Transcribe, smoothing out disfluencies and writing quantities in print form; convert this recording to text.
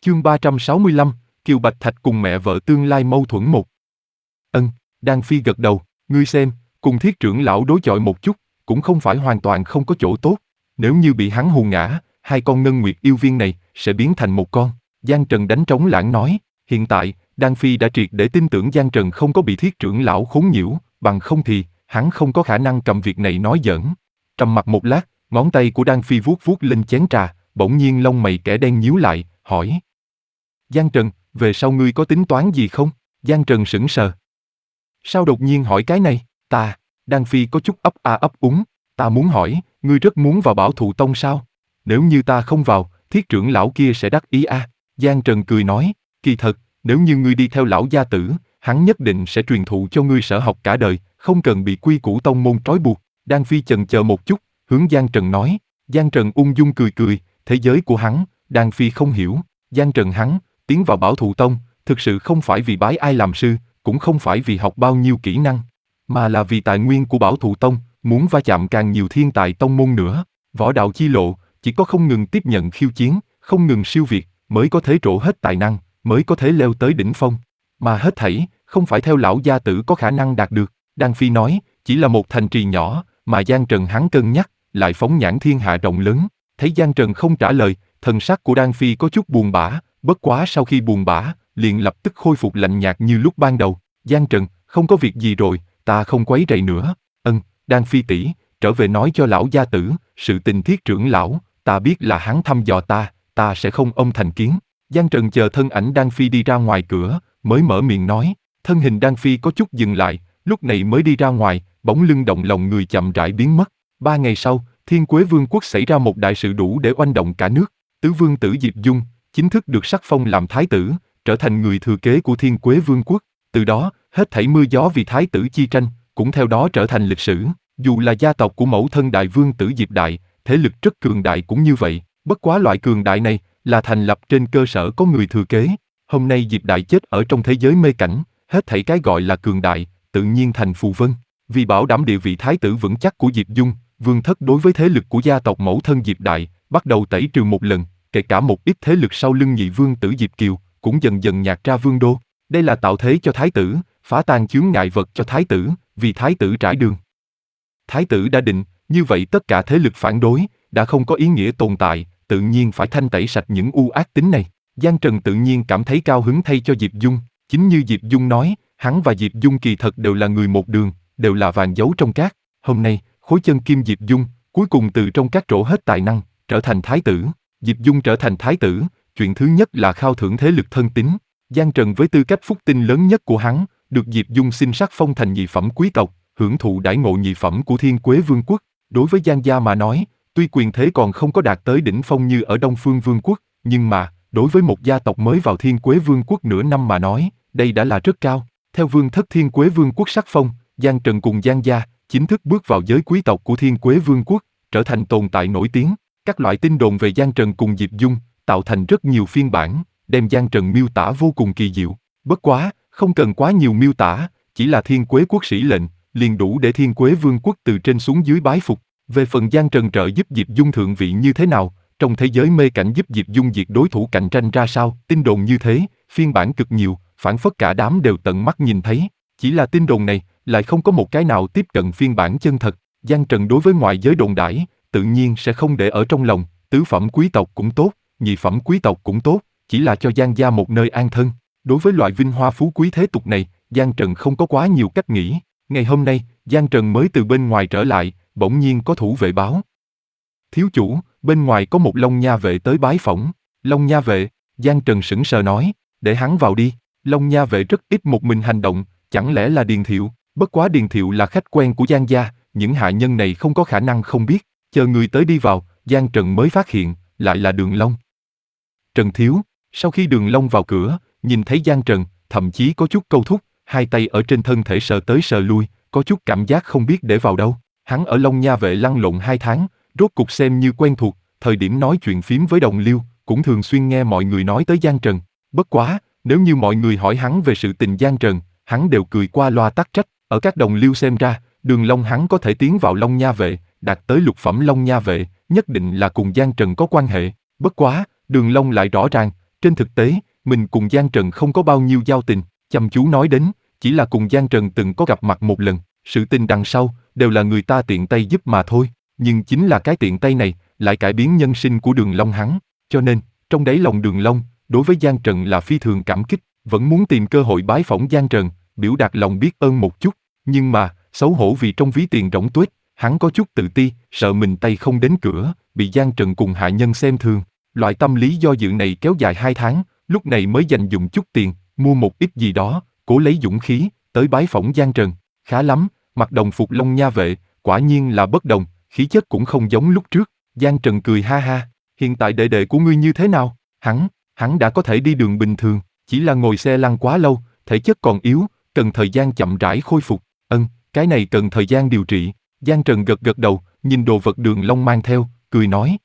Chương 365, Kiều Bạch Thạch cùng mẹ vợ tương lai mâu thuẫn một. Đan Phi gật đầu, ngươi xem, cùng Thiết trưởng lão đối chọi một chút, cũng không phải hoàn toàn không có chỗ tốt. Nếu như bị hắn hù ngã, hai con ngân nguyệt yêu viên này sẽ biến thành một con. Giang Trần đánh trống lãng nói, hiện tại, Đan Phi đã triệt để tin tưởng Giang Trần không có bị Thiết trưởng lão khốn nhiễu, bằng không thì, hắn không có khả năng cầm việc này nói giỡn. Trầm mặc một lát, ngón tay của Đan Phi vuốt vuốt lên chén trà, bỗng nhiên lông mày kẻ đen nhíu lại, hỏi. Giang Trần, về sau ngươi có tính toán gì không? Giang Trần sững sờ. Sao đột nhiên hỏi cái này? Đan Phi có chút ấp úng, ta muốn hỏi, ngươi rất muốn vào Bảo Thụ Tông sao? Nếu như ta không vào, Thiết trưởng lão kia sẽ đắc ý a. Giang Trần cười nói, kỳ thật, nếu như ngươi đi theo lão gia tử, hắn nhất định sẽ truyền thụ cho ngươi sở học cả đời, không cần bị quy củ tông môn trói buộc. Đan Phi chần chờ một chút, hướng Giang Trần nói. Giang Trần ung dung cười, thế giới của hắn, Đan Phi không hiểu. Giang Trần hắn, tiến vào Bảo Thụ Tông, thực sự không phải vì bái ai làm sư, cũng không phải vì học bao nhiêu kỹ năng, mà là vì tài nguyên của Bảo Thụ Tông, muốn va chạm càng nhiều thiên tài tông môn nữa. Võ đạo chi lộ, chỉ có không ngừng tiếp nhận khiêu chiến, không ngừng siêu việt, mới có thể trổ hết tài năng, mới có thể leo tới đỉnh phong. Mà hết thảy, không phải theo lão gia tử có khả năng đạt được. Đan Phi nói, chỉ là một thành trì nhỏ, mà Giang Trần hắn cân nhắc, lại phóng nhãn thiên hạ rộng lớn. Thấy Giang Trần không trả lời, thần sắc của Đan Phi có chút buồn bã, bất quá sau khi buồn bã, liền lập tức khôi phục lạnh nhạt như lúc ban đầu. Giang Trần, không có việc gì rồi, ta không quấy rầy nữa. Đan Phi tỷ, trở về nói cho lão gia tử, sự tình Thiết trưởng lão, ta biết là hắn thăm dò ta sẽ không ông thành kiến. Giang Trần chờ thân ảnh Đan Phi đi ra ngoài cửa, mới mở miệng nói, thân hình Đan Phi có chút dừng lại, lúc này mới đi ra ngoài, bóng lưng động lòng người chậm rãi biến mất. 3 ngày sau, Thiên Quế Vương quốc xảy ra một đại sự đủ để oanh động cả nước. Tứ vương tử Diệp Dung chính thức được sắc phong làm thái tử, trở thành người thừa kế của Thiên Quế Vương quốc. Từ đó, hết thảy mưa gió vì thái tử chi tranh, cũng theo đó trở thành lịch sử. Dù là gia tộc của mẫu thân đại vương tử Diệp Đại, thế lực rất cường đại cũng như vậy. Bất quá loại cường đại này là thành lập trên cơ sở có người thừa kế. Hôm nay Diệp Đại chết ở trong thế giới mê cảnh, hết thảy cái gọi là cường đại, tự nhiên thành phù vân. Vì bảo đảm địa vị thái tử vững chắc của Diệp Dung, vương thất đối với thế lực của gia tộc mẫu thân Diệp Đại, bắt đầu tẩy trừ một lần, kể cả một ít thế lực sau lưng nhị vương tử Diệp Kiều, cũng dần dần nhạt ra vương đô. Đây là tạo thế cho thái tử, phá tan chướng ngại vật cho thái tử, vì thái tử trải đường. Thái tử đã định, như vậy tất cả thế lực phản đối, đã không có ý nghĩa tồn tại, tự nhiên phải thanh tẩy sạch những u ác tính này. Giang Trần tự nhiên cảm thấy cao hứng thay cho Diệp Dung, chính như Diệp Dung nói, hắn và Diệp Dung kỳ thật đều là người một đường, đều là vàng giấu trong cát. Hôm nay, khối chân kim Diệp Dung, cuối cùng từ trong cát trổ hết tài năng, trở thành thái tử. Diệp Dung trở thành thái tử, chuyện thứ nhất là khao thưởng thế lực thân tín. Giang Trần với tư cách phúc tinh lớn nhất của hắn, được Diệp Dung xin sắc phong thành nhị phẩm quý tộc, hưởng thụ đãi ngộ nhị phẩm của Thiên Quế Vương quốc. Đối với Giang gia mà nói, tuy quyền thế còn không có đạt tới đỉnh phong như ở Đông Phương Vương quốc, nhưng mà, đối với một gia tộc mới vào Thiên Quế Vương quốc nửa năm mà nói, đây đã là rất cao. Theo vương thất Thiên Quế Vương quốc sắc phong, Giang Trần cùng Giang gia chính thức bước vào giới quý tộc của Thiên Quế Vương quốc, trở thành tồn tại nổi tiếng. Các loại tin đồn về Giang Trần cùng Diệp Dung tạo thành rất nhiều phiên bản, đem Giang Trần miêu tả vô cùng kỳ diệu. Bất quá, không cần quá nhiều miêu tả, chỉ là Thiên Quế quốc sĩ lệnh, liền đủ để Thiên Quế Vương quốc từ trên xuống dưới bái phục. Về phần Giang Trần trợ giúp Diệp Dung thượng vị như thế nào, trong thế giới mê cảnh giúp Diệp Dung diệt đối thủ cạnh tranh ra sao, tin đồn như thế, phiên bản cực nhiều, phản phất cả đám đều tận mắt nhìn thấy. Chỉ là tin đồn này, lại không có một cái nào tiếp cận phiên bản chân thật. Giang Trần đối với ngoại giới đồn đãi, tự nhiên sẽ không để ở trong lòng, tứ phẩm quý tộc cũng tốt, nhị phẩm quý tộc cũng tốt, chỉ là cho Giang gia một nơi an thân. Đối với loại vinh hoa phú quý thế tục này, Giang Trần không có quá nhiều cách nghĩ. Ngày hôm nay, Giang Trần mới từ bên ngoài trở lại, bỗng nhiên có thủ vệ báo. Thiếu chủ, bên ngoài có một Long Nha vệ tới bái phỏng. Long Nha vệ, Giang Trần sững sờ nói, để hắn vào đi. Long Nha vệ rất ít một mình hành động, chẳng lẽ là Điền Thiệu? Bất quá Điền Thiệu là khách quen của Giang gia, những hạ nhân này không có khả năng không biết. Chờ người tới đi vào, Giang Trần mới phát hiện, lại là Đường Long. Trần thiếu, sau khi Đường Long vào cửa, nhìn thấy Giang Trần, thậm chí có chút câu thúc, hai tay ở trên thân thể sờ tới sờ lui, có chút cảm giác không biết để vào đâu. Hắn ở Long Nha vệ lăn lộn 2 tháng, rốt cục xem như quen thuộc, thời điểm nói chuyện phím với đồng liêu, cũng thường xuyên nghe mọi người nói tới Giang Trần. Bất quá, nếu như mọi người hỏi hắn về sự tình Giang Trần, hắn đều cười qua loa tắc trách. Ở các đồng liêu xem ra, Đường Long hắn có thể tiến vào Long Nha vệ, đạt tới lục phẩm Long Nha vệ, nhất định là cùng Giang Trần có quan hệ. Bất quá, Đường Long lại rõ ràng, Trên thực tế, mình cùng Giang Trần không có bao nhiêu giao tình, chăm chú nói đến, chỉ là cùng Giang Trần từng có gặp mặt một lần, sự tình đằng sau, đều là người ta tiện tay giúp mà thôi. Nhưng chính là cái tiện tay này, lại cải biến nhân sinh của Đường Long hắn. Cho nên, trong đáy lòng Đường Long, đối với Giang Trần là phi thường cảm kích, vẫn muốn tìm cơ hội bái phỏng Giang Trần, biểu đạt lòng biết ơn một chút. Nhưng mà, xấu hổ vì trong ví tiền rỗng tuếch, hắn có chút tự ti, sợ mình tay không đến cửa, bị Giang Trần cùng hạ nhân xem thường. Loại tâm lý do dự này kéo dài 2 tháng, lúc này mới dành dụm chút tiền, mua một ít gì đó, cố lấy dũng khí, tới bái phỏng Giang Trần. Khá lắm, mặc đồng phục Long Nha vệ, quả nhiên là bất đồng, khí chất cũng không giống lúc trước. Giang Trần cười ha ha, hiện tại đệ đệ của ngươi như thế nào? Hắn đã có thể đi đường bình thường, chỉ là ngồi xe lăn quá lâu, thể chất còn yếu, cần thời gian chậm rãi khôi phục. Cái này cần thời gian điều trị. Giang Trần gật gật đầu, nhìn đồ vật Đường Long mang theo, cười nói,